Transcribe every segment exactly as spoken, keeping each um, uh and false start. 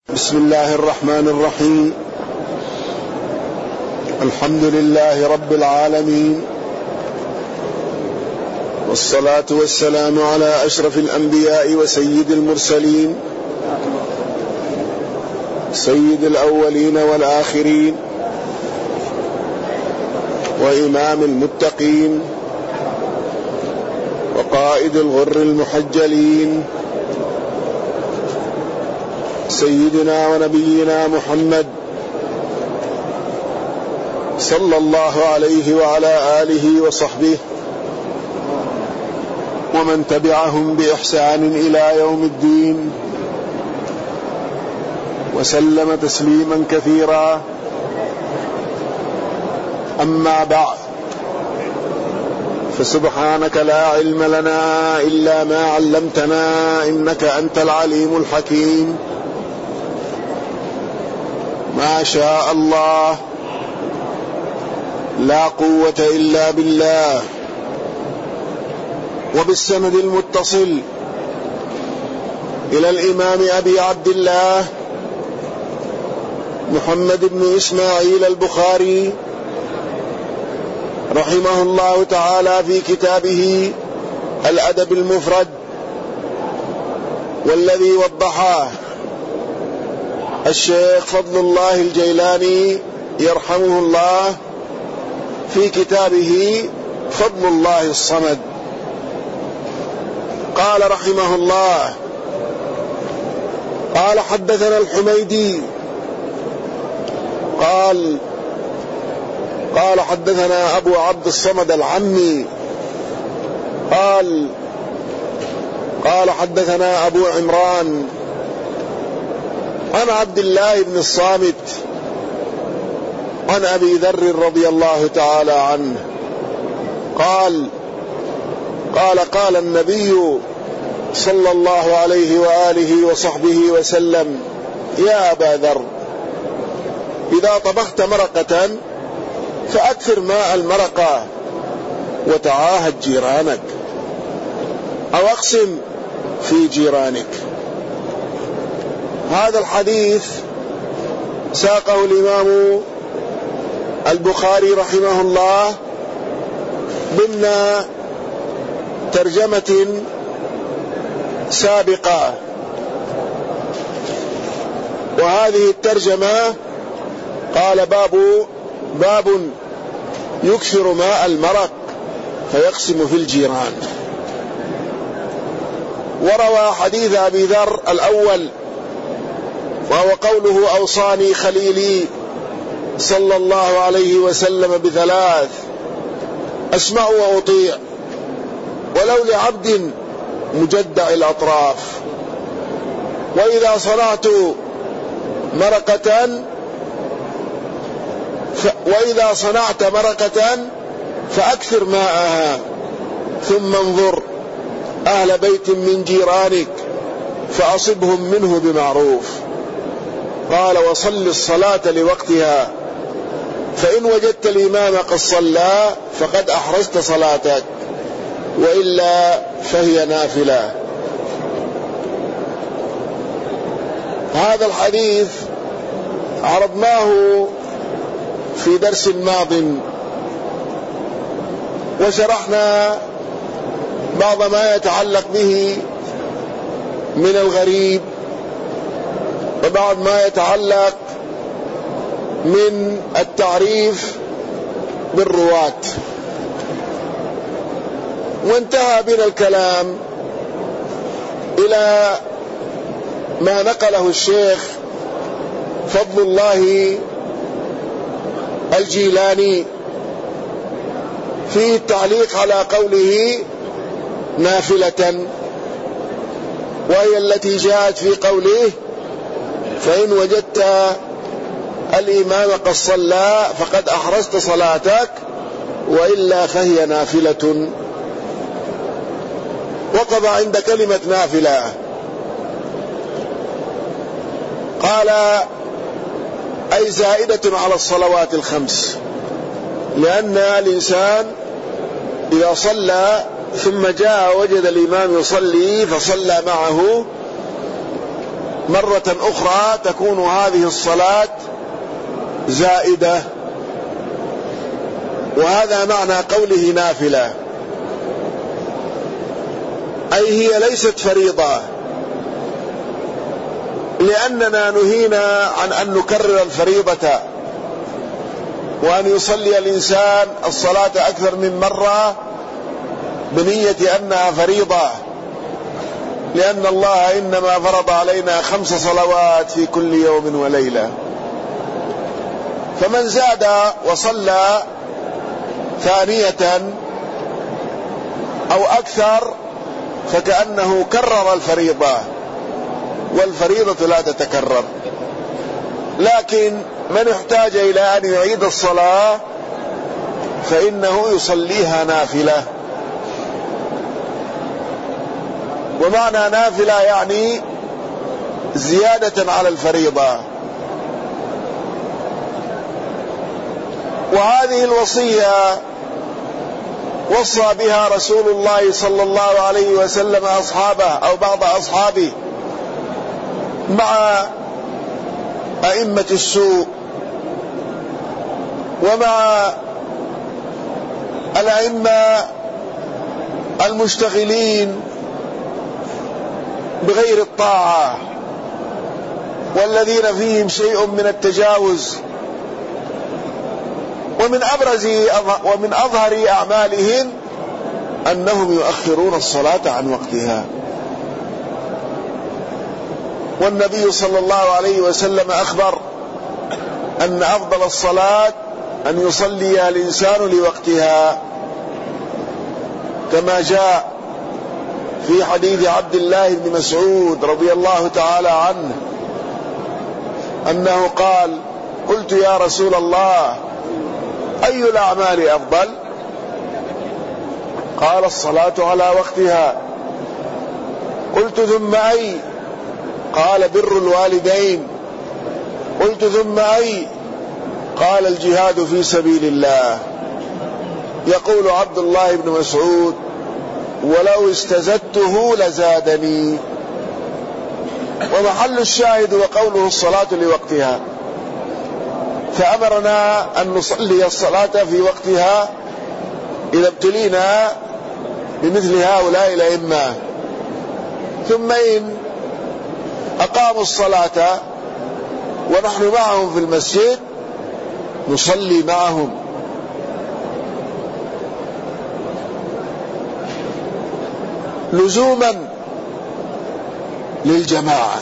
بسم الله الرحمن الرحيم. الحمد لله رب العالمين، والصلاة والسلام على أشرف الأنبياء وسيد المرسلين، سيد الأولين والآخرين، وإمام المتقين، وقائد الغر المحجلين، سيدنا ونبينا محمد صلى الله عليه وعلى آله وصحبه ومن تبعهم بإحسان إلى يوم الدين، وسلم تسليما كثيرا. أما بعد، فسبحانك لا علم لنا إلا ما علمتنا إنك أنت العليم الحكيم. ما شاء الله، لا قوة إلا بالله. وبالسند المتصل إلى الإمام أبي عبد الله محمد بن إسماعيل البخاري رحمه الله تعالى في كتابه الأدب المفرد، والذي وضحه الشيخ فضل الله الجيلاني يرحمه الله في كتابه فضل الله الصمد. قال رحمه الله: قال حدثنا الحميدي قال قال حدثنا أبو عبد الصمد العمي قال قال حدثنا أبو عمران عن عبد الله بن الصامت عن أبي ذر رضي الله تعالى عنه قال قال قال النبي صلى الله عليه وآله وصحبه وسلم: يا أبا ذر، إذا طبخت مرقة فأكثر ماء المرقة وتعاهد جيرانك، أو أقسم في جيرانك. هذا الحديث ساقه الإمام البخاري رحمه الله ضمن ترجمة سابقة، وهذه الترجمة قال: باب باب يكثر ماء المرق فيقسم في الجيران. وروى حديث أبي ذر الأول، وهو قوله: أوصاني خليلي صلى الله عليه وسلم بثلاث: أسمع وأطيع، ولو لعبد مجدع الأطراف، وإذا صنعت مرقة ف... وإذا صنعت مرقة فأكثر ماءها، ثم انظر أهل بيت من جيرانك فأصبهم منه بمعروف. قال: وصل الصلاة لوقتها، فإن وجدت الإمام قد صلى فقد أحرزت صلاتك، وإلا فهي نافلة. هذا الحديث عرضناه في درس ماض، وشرحنا بعض ما يتعلق به من الغريب، وبعض ما يتعلق من التعريف بالرواة، وانتهى بنا الكلام إلى ما نقله الشيخ فضل الله الجيلاني في التعليق على قوله نافلة، وهي التي جاءت في قوله: فإن وجدت الإمام قد صلى فقد أحرزت صلاتك، وإلا فهي نافلة. وقف عند كلمة نافلة، قال: أي زائدة على الصلوات الخمس، لأن الإنسان إذا صلى ثم جاء وجد الإمام يصلي فصلى معه، مرة أخرى تكون هذه الصلاة زائدة. وهذا معنى قوله نافلة، أي هي ليست فريضة، لأننا نهينا عن أن نكرر الفريضة وأن يصلي الإنسان الصلاة أكثر من مرة بنية أنها فريضة، لأن الله إنما فرض علينا خمس صلوات في كل يوم وليلة. فمن زاد وصلى ثانية أو أكثر فكأنه كرر الفريضة، والفريضة لا تتكرر. لكن من احتاج إلى أن يعيد الصلاة فإنه يصليها نافلة. ومعنى نافلة يعني زيادة على الفريضة. وهذه الوصية وصى بها رسول الله صلى الله عليه وسلم أصحابه أو بعض أصحابه مع أئمة السوء ومع الأئمة المشتغلين بغير الطاعة والذين فيهم شيء من التجاوز. ومن أبرز ومن أظهر أعمالهم أنهم يؤخرون الصلاة عن وقتها. والنبي صلى الله عليه وسلم أخبر أن أفضل الصلاة أن يصلي الإنسان لوقتها، كما جاء في حديث عبد الله بن مسعود رضي الله تعالى عنه أنه قال: قلت يا رسول الله أي الأعمال أفضل؟ قال: الصلاة على وقتها. قلت: ثم أي؟ قال: بر الوالدين. قلت: ثم أي؟ قال: الجهاد في سبيل الله. يقول عبد الله بن مسعود: ولو استزدته لزادني. ومحل الشاهد وقوله الصلاة لوقتها، فأمرنا أن نصلي الصلاة في وقتها إذا ابتلينا بمثل هؤلاء الأئمة. ثم إن أقاموا الصلاة ونحن معهم في المسجد نصلي معهم. لزوما للجماعة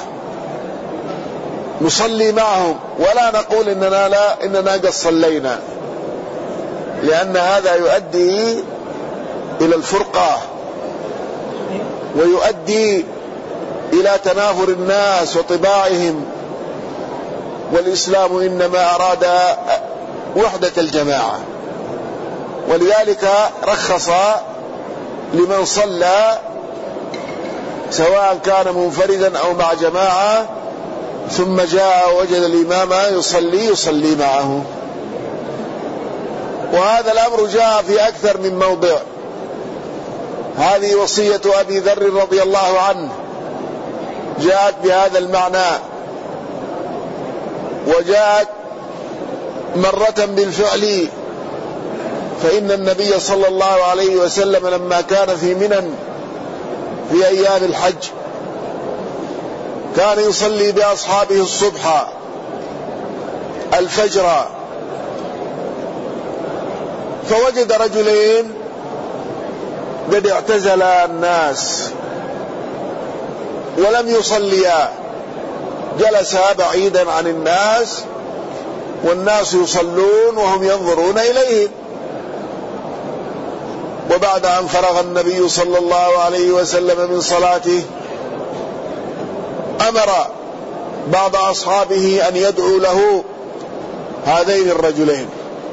نصلي معهم، ولا نقول إننا لا إننا قد صلينا، لأن هذا يؤدي إلى الفرقة ويؤدي إلى تنافر الناس وطباعهم. والإسلام إنما أراد وحدة الجماعة، ولذلك رخص لمن صلى سواء كان منفردا أو مع جماعة ثم جاء وجد الإمام يصلي يصلي معه. وهذا الأمر جاء في أكثر من موضع. هذه وصية أبي ذر رضي الله عنه جاءت بهذا المعنى، وجاءت مرة بالفعل، فإن النبي صلى الله عليه وسلم لما كان في منى في أيام الحج كان يصلي بأصحابه الصبح الفجر، فوجد رجلين قد اعتزل الناس ولم يصليا، جلسا بعيدا عن الناس والناس يصلون وهم ينظرون إليهم. وبعد أن فرغ النبي صلى الله عليه وسلم من صلاته أمر بعض أصحابه أن يدعو له هذين الرجلين.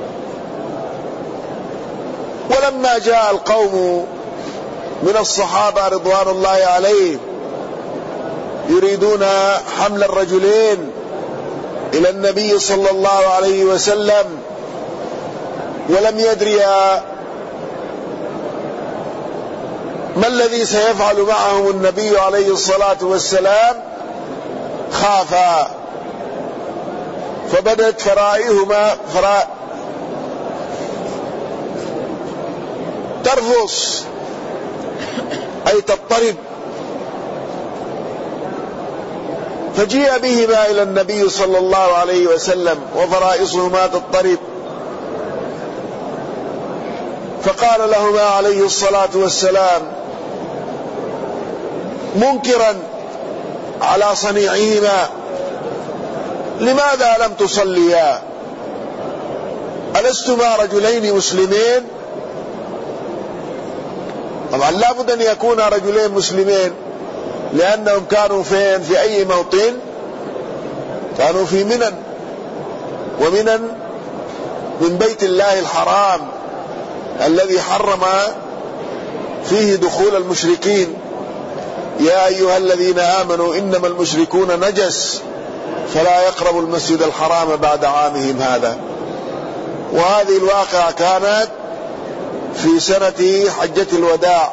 ولما جاء القوم من الصحابة رضوان الله عليهم يريدون حمل الرجلين إلى النبي صلى الله عليه وسلم ولم يدريا ما الذي سيفعل معهم النبي عليه الصلاة والسلام، خافا، فبدت فرائهما فرا ترفص أي تضطرب، فجيء بهما إلى النبي صلى الله عليه وسلم وفرائصهما تضطرب، فقال لهما عليه الصلاة والسلام منكرا على صنيعهما: لماذا لم تصليا؟ ألستما رجلين مسلمين؟ طبعا لا بد أن يكون رجلين مسلمين، لأنهم كانوا فين؟ في أي موطن؟ كانوا في منن، ومنن من بيت الله الحرام الذي حرم فيه دخول المشركين. يا أيها الذين آمنوا إنما المشركون نجس فلا يقربوا المسجد الحرام بعد عامهم هذا. وهذه الواقعة كانت في سنة حجة الوداع،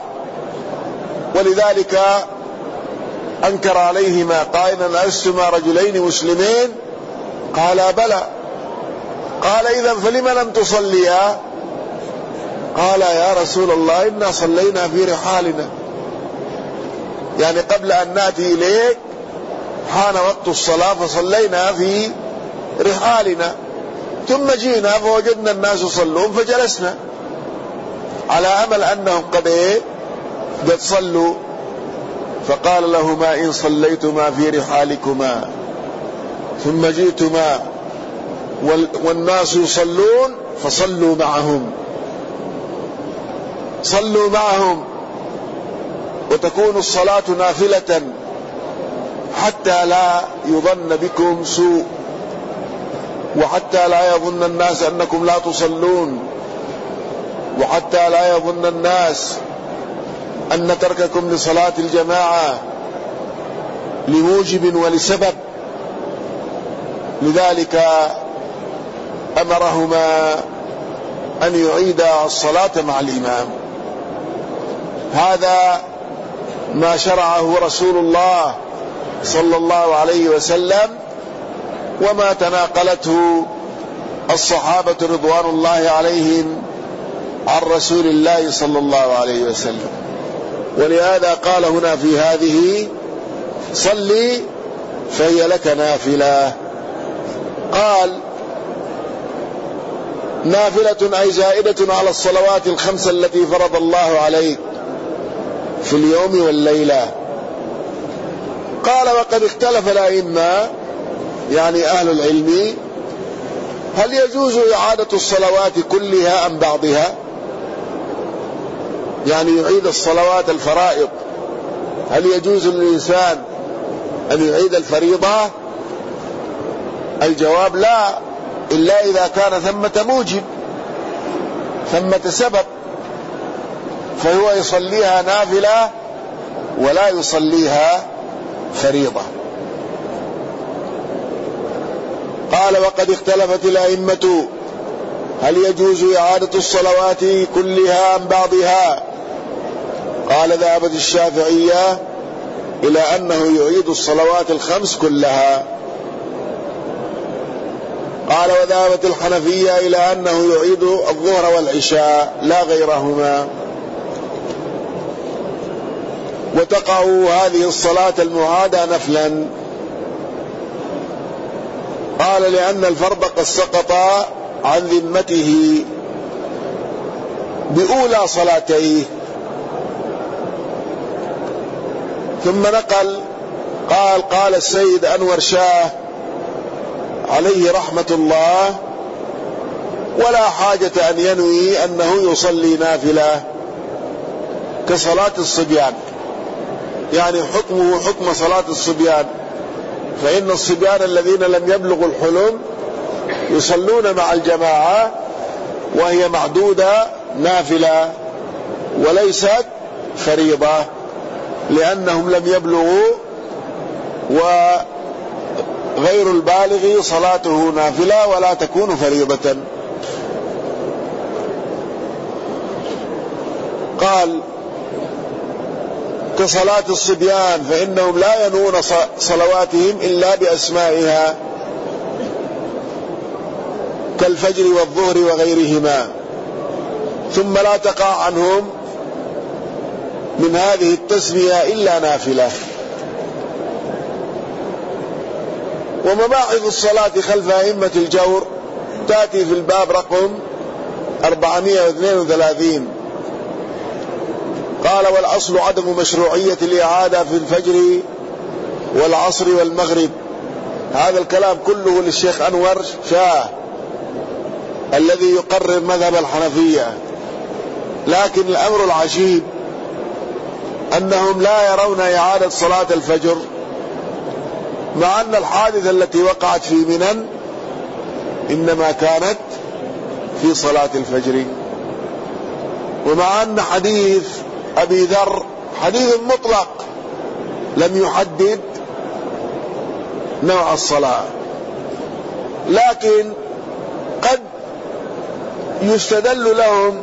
ولذلك أنكر عليهما قائلا: ألستما رجلين مسلمين؟ قالا: بلى. قال: إذن فلم لم تصليا؟ قال: يا رسول الله إنا صلينا في رحالنا، يعني قبل أن نأتي إليك حان وقت الصلاة فصلينا في رحالنا، ثم جينا فوجدنا الناس يصلون فجلسنا على أمل أنهم قد إيه قد صلوا. فقال لهما: إن صليتما في رحالكما ثم جئتما والناس يصلون فصلوا معهم، صلوا معهم وتكون الصلاة نافلة حتى لا يظن بكم سوء، وحتى لا يظن الناس أنكم لا تصلون، وحتى لا يظن الناس أن ترككم لصلاة الجماعة لموجب ولسبب. لذلك أمرهما أن يعيدا الصلاة مع الإمام. هذا ما شرعه رسول الله صلى الله عليه وسلم، وما تناقلته الصحابة رضوان الله عليهم عن رسول الله صلى الله عليه وسلم. ولهذا قال هنا في هذه: صلي فهي لك نافلة. قال: نافلة أي زائدة على الصلوات الخمسة التي فرض الله عليك في اليوم والليلة. قال: وقد اختلف الأئمة يعني أهل العلم هل يجوز إعادة الصلوات كلها أم بعضها؟ يعني يعيد الصلوات الفرائض، هل يجوز للإنسان أن يعيد الفريضة؟ الجواب: لا، إلا إذا كان ثمة موجب، ثمة سبب، فهو يصليها نافلة ولا يصليها فريضة. قال: وقد اختلفت الأئمة هل يجوز إعادة الصلوات كلها أم بعضها؟ قال: ذهبت الشافعية إلى أنه يعيد الصلوات الخمس كلها. قال: وذهبت الحنفية إلى أنه يعيد الظهر والعشاء لا غيرهما، وتقع هذه الصلاة المعادة نفلا. قال: لأن الفرض قد سقط عن ذمته بأولى صلاتيه. ثم نقل قال: قال السيد أنور شاه عليه رحمة الله: ولا حاجة أن ينوي أنه يصلي نافلة كصلاة الصبيان، يعني حكمه حكم صلاة الصبيان، فإن الصبيان الذين لم يبلغوا الحلم يصلون مع الجماعة وهي معدودة نافلة وليست فريضة، لأنهم لم يبلغوا، وغير البالغ صلاته نافلة ولا تكون فريضة. قال: كصلاة الصبيان فإنهم لا ينوون صلواتهم إلا بأسمائها كالفجر والظهر وغيرهما، ثم لا تقع عنهم من هذه التسمية إلا نافلة. ومباحث الصلاة خلف أئمة الجور تأتي في الباب رقم أربعمائة واثنين وثلاثين. قال: والأصل عدم مشروعية الإعادة في الفجر والعصر والمغرب. هذا الكلام كله للشيخ أنور شاه الذي يقرر مذهب الحنفية، لكن الأمر العجيب أنهم لا يرون إعادة صلاة الفجر، مع أن الحادثة التي وقعت في منى إنما كانت في صلاة الفجر، ومع أن حديث أبي ذر حديث مطلق لم يحدد نوع الصلاة، لكن قد يستدل لهم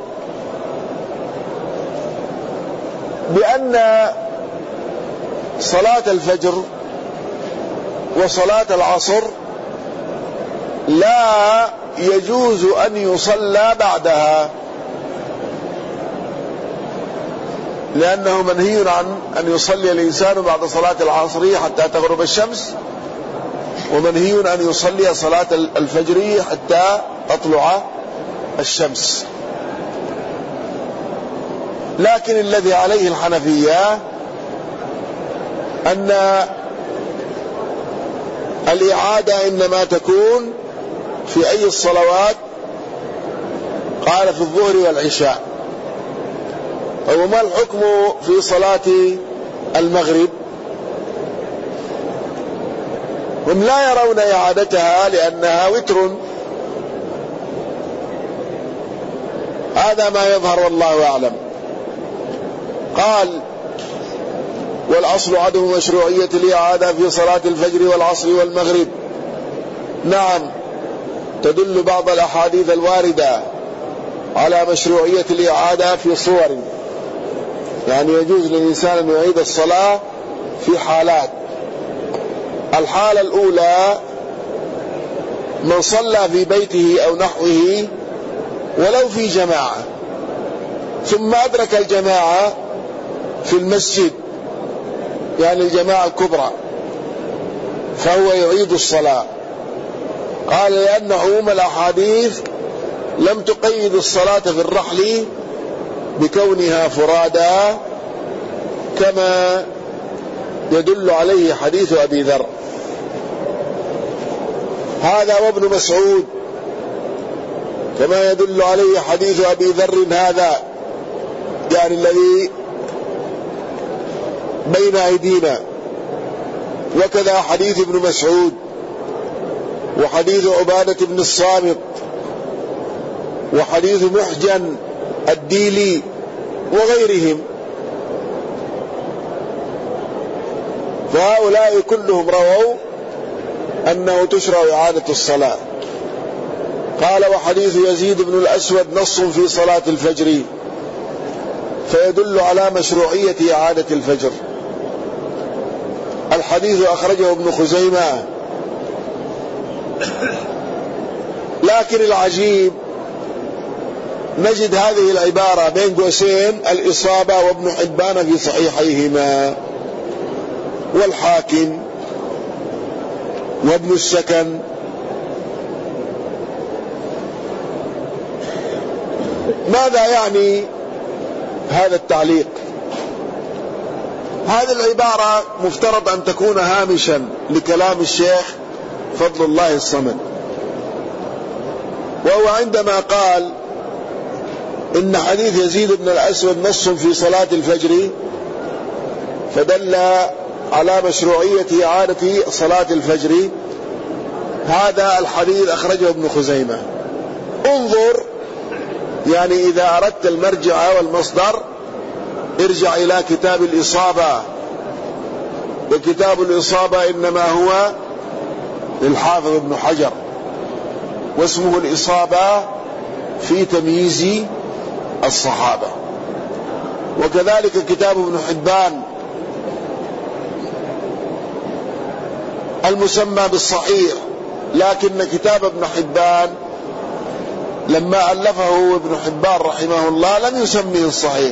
بأن صلاة الفجر وصلاة العصر لا يجوز أن يصلى بعدها، لأنه منهي عن أن يصلي الإنسان بعد صلاة العصر حتى تغرب الشمس، ومنهي أن يصلي صلاة الفجر حتى تطلع الشمس. لكن الذي عليه الحنفية أن الإعادة إنما تكون في أي الصلوات؟ قال: في الظهر والعشاء. وما الحكم في صلاة المغرب؟ هم لا يرون إعادتها لأنها وتر، هذا ما يظهر والله أعلم. قال: والأصل عدم مشروعية الإعادة في صلاة الفجر والعصر والمغرب. نعم، تدل بعض الأحاديث الواردة على مشروعية الإعادة في صور، يعني يجوز للإنسان أن يعيد الصلاة في حالات. الحالة الأولى من صلى في بيته أو نحوه ولو في جماعة، ثم أدرك الجماعة في المسجد، يعني الجماعة الكبرى، فهو يعيد الصلاة. قال: لأن عموم الأحاديث لم تقيد الصلاة في الرحل بكونها فرادا، كما يدل عليه حديث أبي ذر. هذا وابن مسعود، كما يدل عليه حديث أبي ذر هذا، يعني الذي بين أيدينا، وكذا حديث ابن مسعود، وحديث عبادة بن الصامت، وحديث محجن الديلي وغيرهم. فهؤلاء كلهم رووا أنه تشرع إعادة الصلاة. قال: وحديث يزيد بن الأسود نص في صلاة الفجر، فيدل على مشروعية إعادة الفجر. الحديث أخرجه ابن خزيمة. لكن العجيب نجد هذه العبارة بين قوسين الإصابة وابن حبان في صحيحيهما، والحاكم وابن السكن. ماذا يعني هذا التعليق؟ هذه العبارة مفترض أن تكون هامشا لكلام الشيخ فضل الله الصمد، وهو عندما قال إن حديث يزيد بن الأسود نص في صلاة الفجر، فدل على مشروعية إعادة صلاة الفجر. هذا الحديث أخرجه ابن خزيمة. انظر، يعني إذا أردت المرجع والمصدر ارجع إلى كتاب الإصابة، وكتاب الإصابة إنما هو للحافظ ابن حجر، واسمه الإصابة في تمييز الصحابة. وكذلك كتاب ابن حبان المسمى بالصحيح، لكن كتاب ابن حبان لما ألفه ابن حبان رحمه الله لم يسميه الصحيح،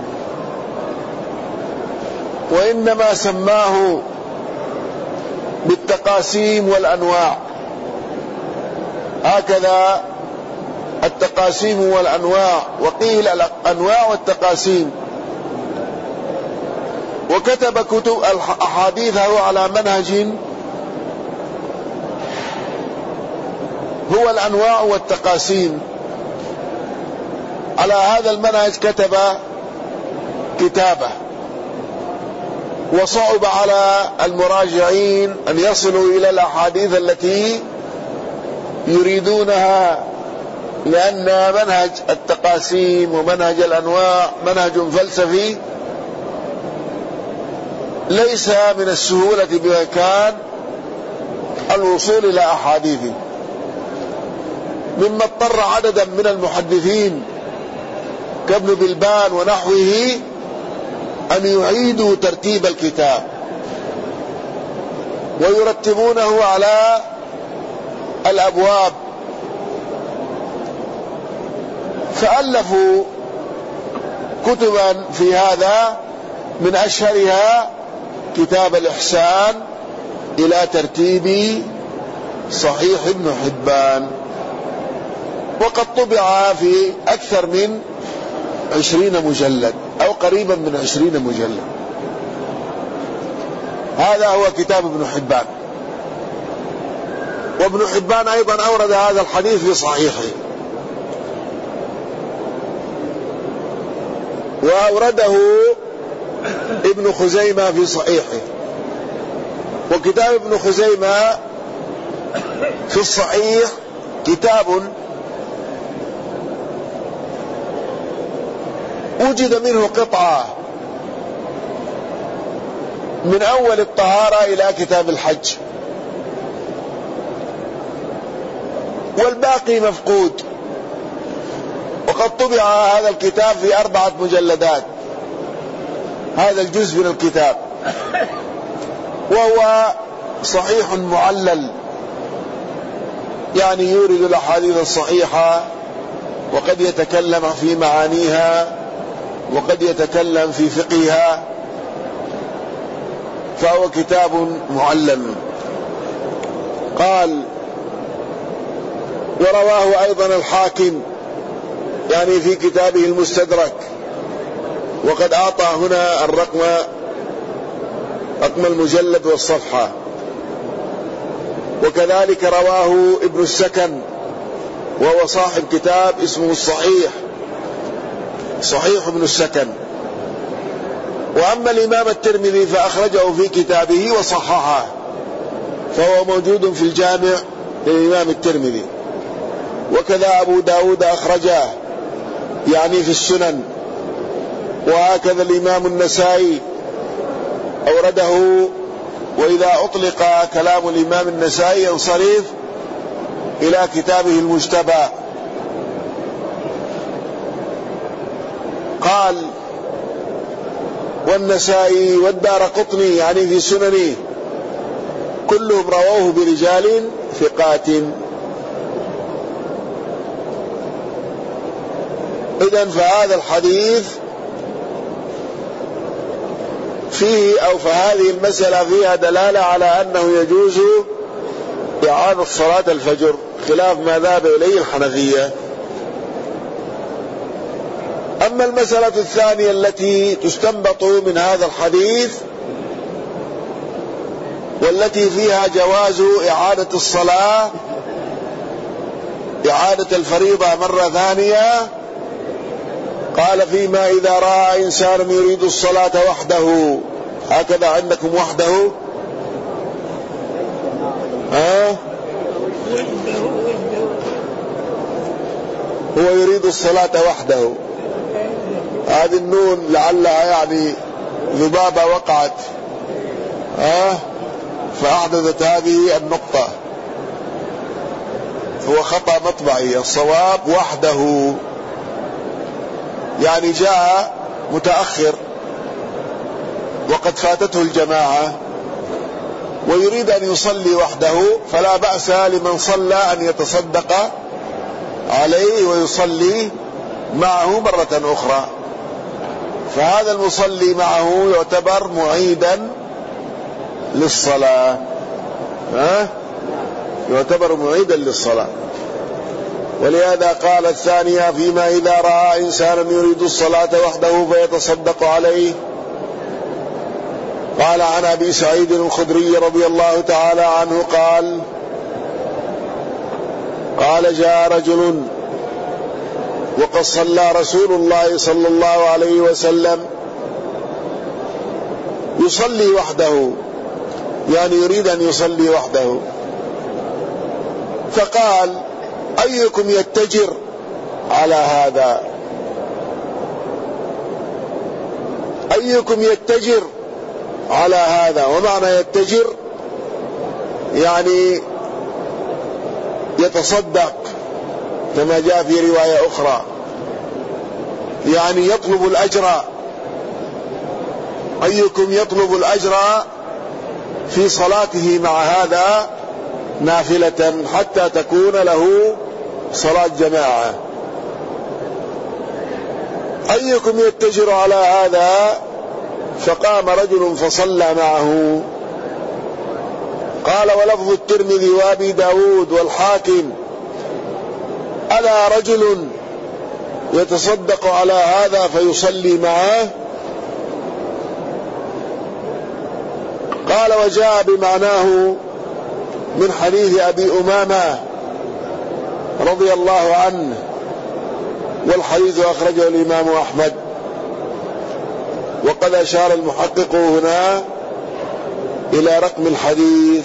وإنما سماه بالتقاسيم والأنواع. هكذا التقاسيم والأنواع، وقيل الأنواع والتقاسيم. وكتب كتب أحاديثه على منهج هو الأنواع والتقاسيم. على هذا المنهج كتب كتابه، وصعب على المراجعين أن يصلوا إلى الأحاديث التي يريدونها، لأن منهج التقاسيم ومنهج الأنواع منهج فلسفي ليس من السهولة بمكان الوصول إلى أحاديثه، مما اضطر عددا من المحدثين كابن بلبان ونحوه أن يعيدوا ترتيب الكتاب ويرتبونه على الأبواب، فألفوا كتبا في هذا، من أشهرها كتاب الإحسان إلى ترتيب صحيح ابن حبان، وقد طبع في أكثر من عشرين مجلد أو قريبا من عشرين مجلد. هذا هو كتاب ابن حبان. وابن حبان أيضا أورد هذا الحديث في صحيحه، وأورده ابن خزيمة في صحيحه. وكتاب ابن خزيمة في الصحيح كتاب وجد منه قطعة من أول الطهارة إلى كتاب الحج، والباقي مفقود. وقد طبع هذا الكتاب في أربعة مجلدات، هذا الجزء من الكتاب، وهو صحيح معلل، يعني يورد الأحاديث الصحيحة وقد يتكلم في معانيها وقد يتكلم في فقهها، فهو كتاب معلل. قال: ورواه أيضا الحاكم، يعني في كتابه المستدرك، وقد أعطى هنا الرقم رقم المجلد والصفحة. وكذلك رواه ابن السكن، وهو صاحب كتاب اسمه الصحيح، صحيح ابن السكن. وأما الإمام الترمذي فأخرجه في كتابه وصححه، فهو موجود في الجامع للإمام الترمذي. وكذا أبو داود أخرجه، يعني في السنن. وهكذا الإمام النسائي أورده. وإذا أطلق كلام الإمام النسائي ينصرف إلى كتابه المجتبى. قال: والنسائي والدارقطني، يعني في سننه، كلهم رووه برجال ثقات. إذن فهذا الحديث فيه أو فهذه المسألة فيها دلالة على أنه يجوز إعادة صلاة الفجر، خلاف ما ذهب إليه الحنفية. أما المسألة الثانية التي تستنبط من هذا الحديث، والتي فيها جواز إعادة الصلاة، إعادة الفريضة مرة ثانية، قال: فيما إذا رأى إنسان يريد الصلاة وحده. هكذا عندكم وحده؟ ها؟ هو يريد الصلاة وحده. هذه النون لعلها يعني ذبابة وقعت، ها؟ فأحدثت هذه النقطة. هو خطأ مطبعي، الصواب وحده، يعني جاء متأخر وقد فاتته الجماعة، ويريد أن يصلي وحده فلا بأس لمن صلى أن يتصدق عليه ويصلي معه مرة أخرى. فهذا المصلي معه يعتبر معيدا للصلاة، ها؟ يعتبر معيدا للصلاة. ولهذا قال الثانية فيما إذا رأى إنسانا يريد الصلاة وحده فيتصدق عليه. قال عن أبي سعيد الخدري رضي الله تعالى عنه قال قال جاء رجل وقد صلى رسول الله صلى الله عليه وسلم يصلي وحده، يعني يريد أن يصلي وحده، فقال أيكم يتجر على هذا؟ أيكم يتجر على هذا؟ ومعنى يتجر يعني يتصدق، كما جاء في رواية أخرى يعني يطلب الأجر. أيكم يطلب الأجر في صلاته مع هذا نافلة حتى تكون له صلاة جماعة. أيكم يتجر على هذا؟ فقام رجل فصلى معه. قال ولفظ الترمذي وأبي داود والحاكم ألا رجل يتصدق على هذا فيصلي معه؟ قال وجاء بمعناه من حديث أبي أمامة رضي الله عنه، والحديث أخرجه الإمام أحمد. وقد أشار المحقق هنا إلى رقم الحديث.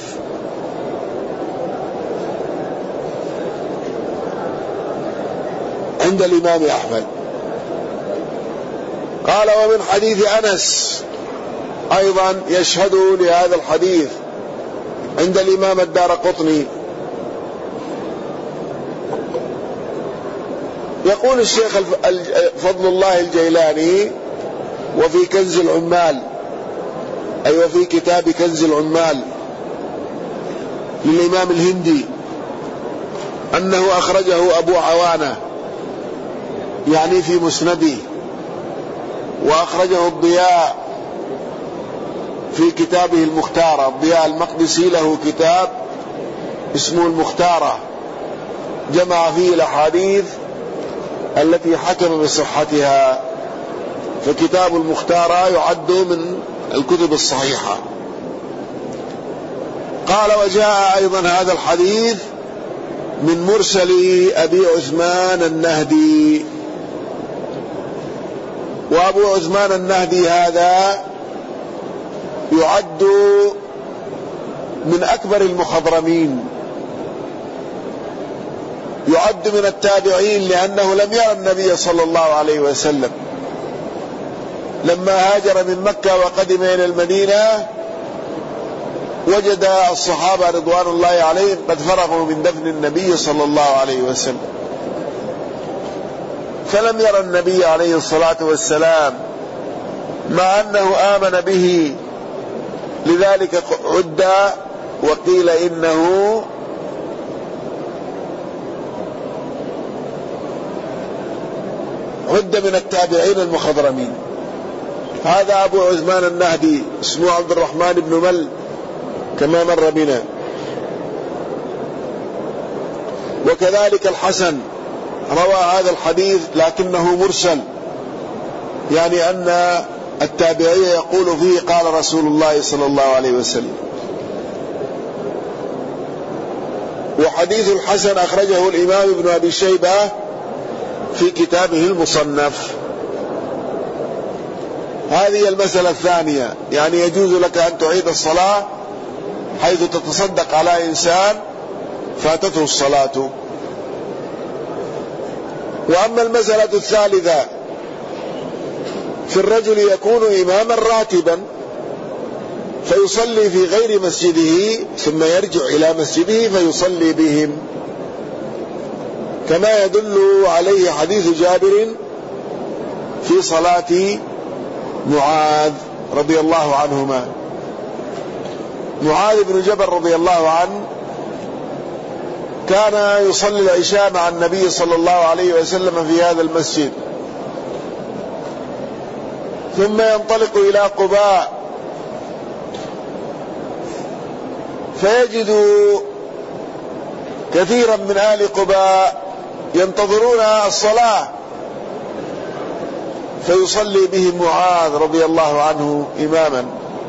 عند الإمام أحمد. قال ومن حديث أنس أيضا يشهد لهذا الحديث عند الإمام الدارقطني. يقول الشيخ فضل الله الجيلاني وفي كنز العمال، أي أيوة وفي كتاب كنز العمال للإمام الهندي، أنه أخرجه أبو عوانة يعني في مسنده، وأخرجه الضياء في كتابه المختارة. الضياء المقدسي له كتاب اسمه المختارة، جمع فيه الأحاديث التي حكم بصحتها، فكتاب المختارة يعد من الكتب الصحيحة. قال وجاء أيضا هذا الحديث من مرسل أبي عثمان النهدي. وأبو عثمان النهدي هذا يعد من أكبر المخضرمين، يعد من التابعين، لأنه لم يرى النبي صلى الله عليه وسلم. لما هاجر من مكة وقدم إلى المدينة وجد الصحابة رضوان الله عليهم قد فرغوا من دفن النبي صلى الله عليه وسلم، فلم يرى النبي عليه الصلاة والسلام، مع أنه آمن به. لذلك عد وقيل إنه عد من التابعين المخضرمين. هذا أبو عثمان النهدي اسمه عبد الرحمن بن مل كما مر بنا. وكذلك الحسن روى هذا الحديث لكنه مرسل، يعني أن التابعي يقول فيه قال رسول الله صلى الله عليه وسلم. وحديث الحسن أخرجه الإمام ابن أبي شيبة في كتابه المصنف. هذه المسألة الثانية، يعني يجوز لك أن تعيد الصلاة حيث تتصدق على إنسان فاتته الصلاة. وأما المسألة الثالثة في الرجل يكون إماما راتبا فيصلي في غير مسجده ثم يرجع إلى مسجده فيصلي بهم، كما يدل عليه حديث جابر في صلاة معاذ رضي الله عنهما. معاذ بن جبل رضي الله عنه كان يصلي العشاء مع النبي صلى الله عليه وسلم في هذا المسجد، ثم ينطلق إلى قباء فيجد كثيرا من أهل قباء ينتظرون الصلاة، فيصلي بهم معاذ رضي الله عنه إماما،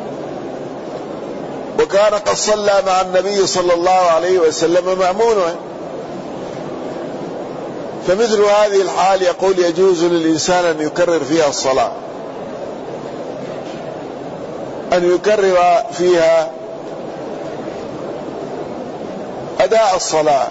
وكان قد صلى مع النبي صلى الله عليه وسلم مأمونا. فمثل هذه الحال يقول يجوز للإنسان أن يكرر فيها الصلاة، أن يكرر فيها أداء الصلاة.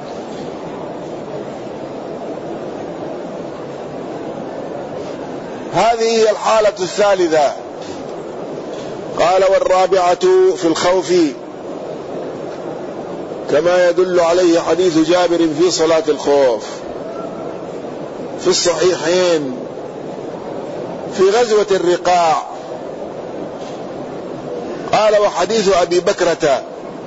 هذه هي الحالة الثالثة. قال والرابعة في الخوف كما يدل عليه حديث جابر في صلاة الخوف في الصحيحين في غزوة الرقاع. قال وحديث أبي بكرة،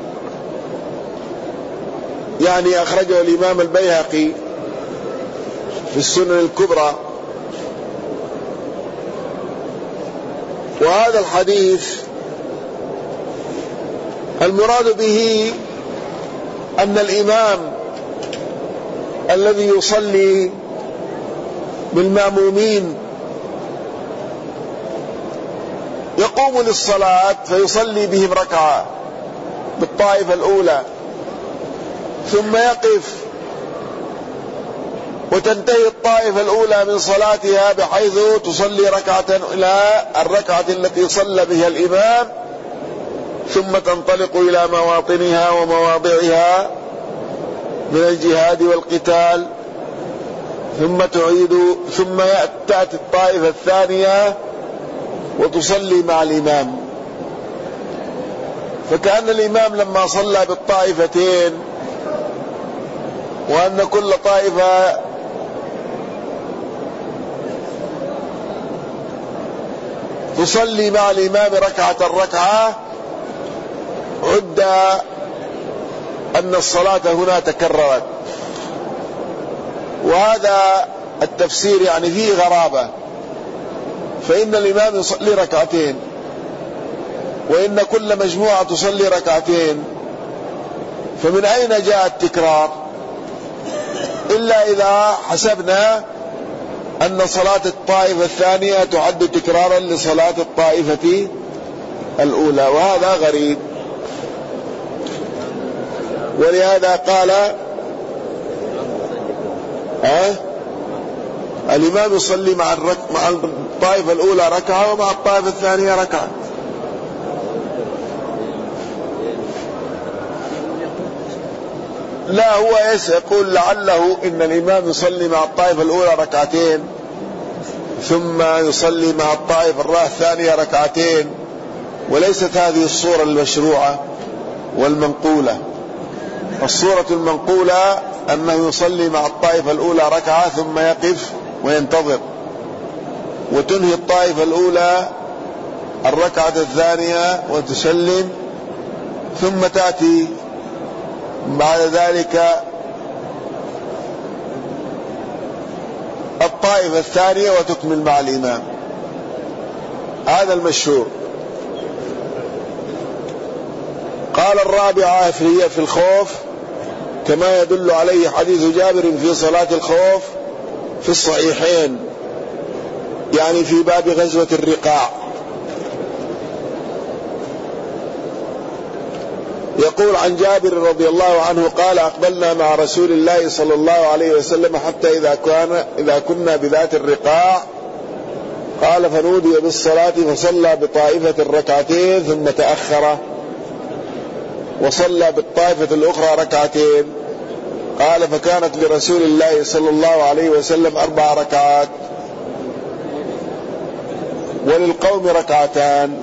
يعني أخرجه الإمام البيهقي في السنن الكبرى. وهذا الحديث المراد به أن الإمام الذي يصلي بالمأمومين يقوم للصلاة فيصلي بهم ركعة بالطائفة الأولى، ثم يقف وتنتهي الطائفة الأولى من صلاتها بحيث تصلي ركعة إلى الركعة التي صلى بها الإمام، ثم تنطلق إلى مواطنها ومواضعها من الجهاد والقتال، ثم تعيد، ثم تأتي الطائفة الثانية وتصلي مع الإمام. فكأن الإمام لما صلى بالطائفتين وأن كل طائفة تصلي مع الإمام ركعة الركعة، عد أن الصلاة هنا تكررت. وهذا التفسير يعني فيه غرابة، فإن الإمام يصلي ركعتين وإن كل مجموعة تصلي ركعتين، فمن أين جاء التكرار؟ إلا إذا حسبنا أن صلاة الطائفة الثانية تعد تكرارا لصلاة الطائفة الأولى، وهذا غريب. ولهذا قال أه؟ الإمام يصلي مع, الرك... مع الطائفة الأولى ركعة ومع الطائفة الثانية ركعة. لا، هو يقول لعله إن الإمام يصلي مع الطائفة الأولى ركعتين ثم يصلي مع الطائفة الثانية ركعتين، وليست هذه الصورة المشروعة والمنقولة. الصورة المنقولة أنه يصلي مع الطائفة الأولى ركعة ثم يقف وينتظر، وتنهي الطائفة الأولى الركعة الثانية وتسلم، ثم تأتي بعد ذلك الطائفة الثانية وتكمل مع الإمام. هذا المشهور. قال الرابعة هي في الخوف كما يدل عليه حديث جابر في صلاة الخوف في الصحيحين، يعني في باب غزوة الرقاع. يقول عن جابر رضي الله عنه قال أقبلنا مع رسول الله صلى الله عليه وسلم حتى إذا, كان إذا كنا بذات الرقاع، قال فنودي بالصلاة فصلى بطائفة الركعتين ثم تأخر وصلى بالطائفة الأخرى ركعتين. قال فكانت لرسول الله صلى الله عليه وسلم أربع ركعات وللقوم ركعتان.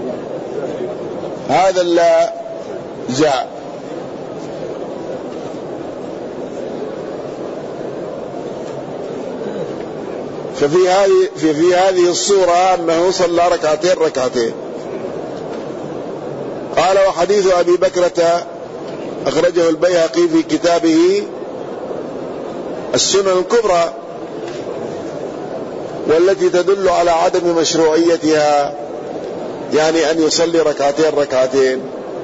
هذا لا جاء. ففي هذه في, في هذه الصورة أنه صلى ركعتين ركعتين. قال وحديث أبي بكرة أخرجه البيهقي في كتابه السنن الكبرى، والتي تدل على عدم مشروعيتها، يعني أن يصلي ركعتين ركعتين.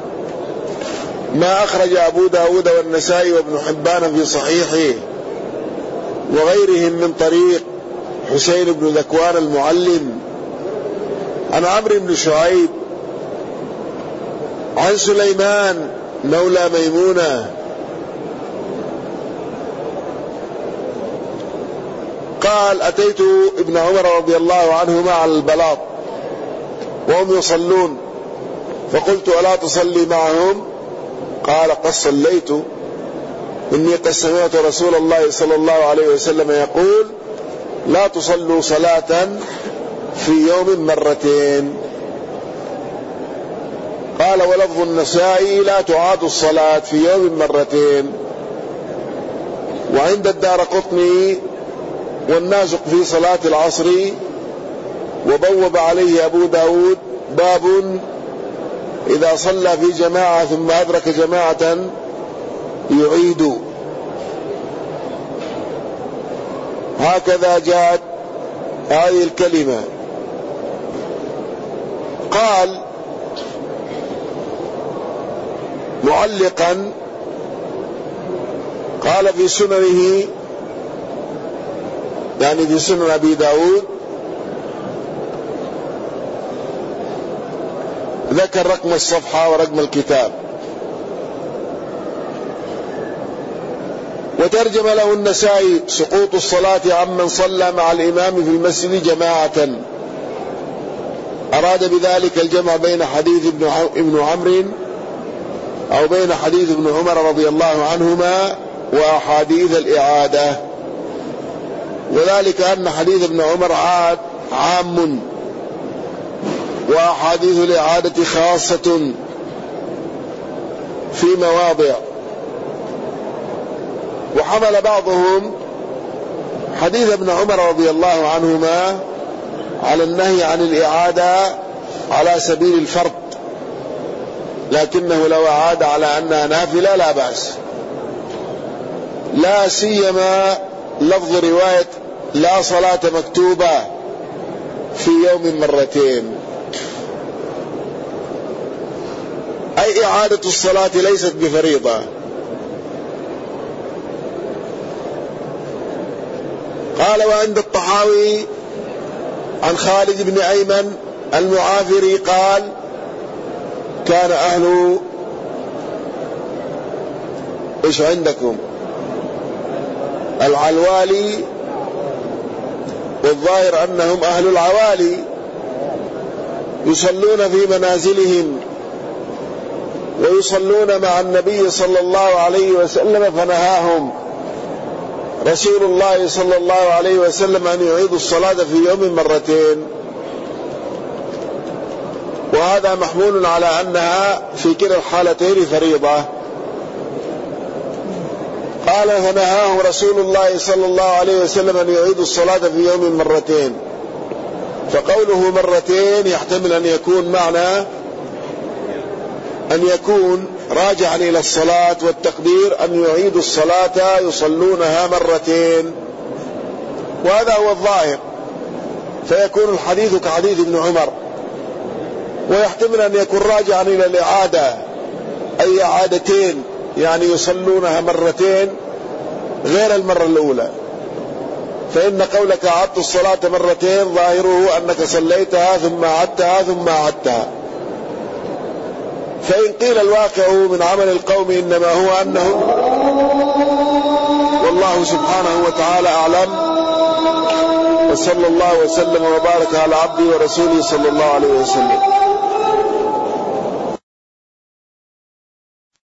ما أخرج أبو داود والنسائي وابن حبان في صحيحه وغيرهم من طريق حسين بن ذكوان المعلم عن عمرو بن شعيب عن سليمان مولى ميمونة قال أتيت ابن عمر رضي الله عنهما على البلاط وهم يصلون، فقلت ألا تصلي معهم؟ قال قد صليت، إني قد سمعت رسول الله صلى الله عليه وسلم يقول لا تصلوا صلاة في يوم مرتين. قال ولفظ النسائي لا تعاد الصلاة في يوم مرتين. وعند الدارقطني والنازق في صلاة العصر وبوب عليه أبو داود باب إذا صلى في جماعة ثم أدرك جماعة يعيد. هكذا جاءت هذه الكلمة. قال معلقا قال في سننه، يعني في سنن أبي داود، ذكر رقم الصفحة ورقم الكتاب. وترجم له النسائي سقوط الصلاة عمن صلى مع الإمام في المسجد جماعة، أراد بذلك الجمع بين حديث ابن عمرو أو بين حديث ابن عمر رضي الله عنهما وأحاديث الإعادة، وذلك أن حديث ابن عمر عاد عام وأحاديث الإعادة خاصة في مواضع. وحمل بعضهم حديث ابن عمر رضي الله عنهما على النهي عن الإعادة على سبيل الفرض، لكنه لو أعاد على أنها نافلة لا بأس، لا سيما لفظ رواية لا صلاة مكتوبة في يوم مرتين، أي إعادة الصلاة ليست بفريضة. قال وعند الطحاوي عن خالد بن أيمن المعافري قال كان أهل إيش عندكم العلوالي، والظاهر أنهم أهل العوالي، يصلون في منازلهم ويصلون مع النبي صلى الله عليه وسلم، فنهاهم رسول الله صلى الله عليه وسلم أن يعيدوا الصلاة في يوم مرتين، وهذا محمول على أنها في كلا الحالتين فريضة. قال فنهاهم رسول الله صلى الله عليه وسلم أن يعيدوا الصلاة في يوم مرتين، فقوله مرتين يحتمل أن يكون معنى أن يكون راجعا إلى الصلاة، والتقدير أن يعيدوا الصلاة يصلونها مرتين، وهذا هو الظاهر، فيكون الحديث كحديث ابن عمر. ويحتمل أن يكون راجعا إلى الإعادة أي إعادتين، يعني يصلونها مرتين غير المرة الأولى، فإن قولك أعدت الصلاة مرتين ظاهره أنك صليتها ثم أعدتها ثم أعدتها. فإن قيل الواقع من عمل القوم إنما هو أنه، والله سبحانه وتعالى أعلم، وصلى الله وسلم وبارك على عبده ورسوله صلى الله عليه وسلم.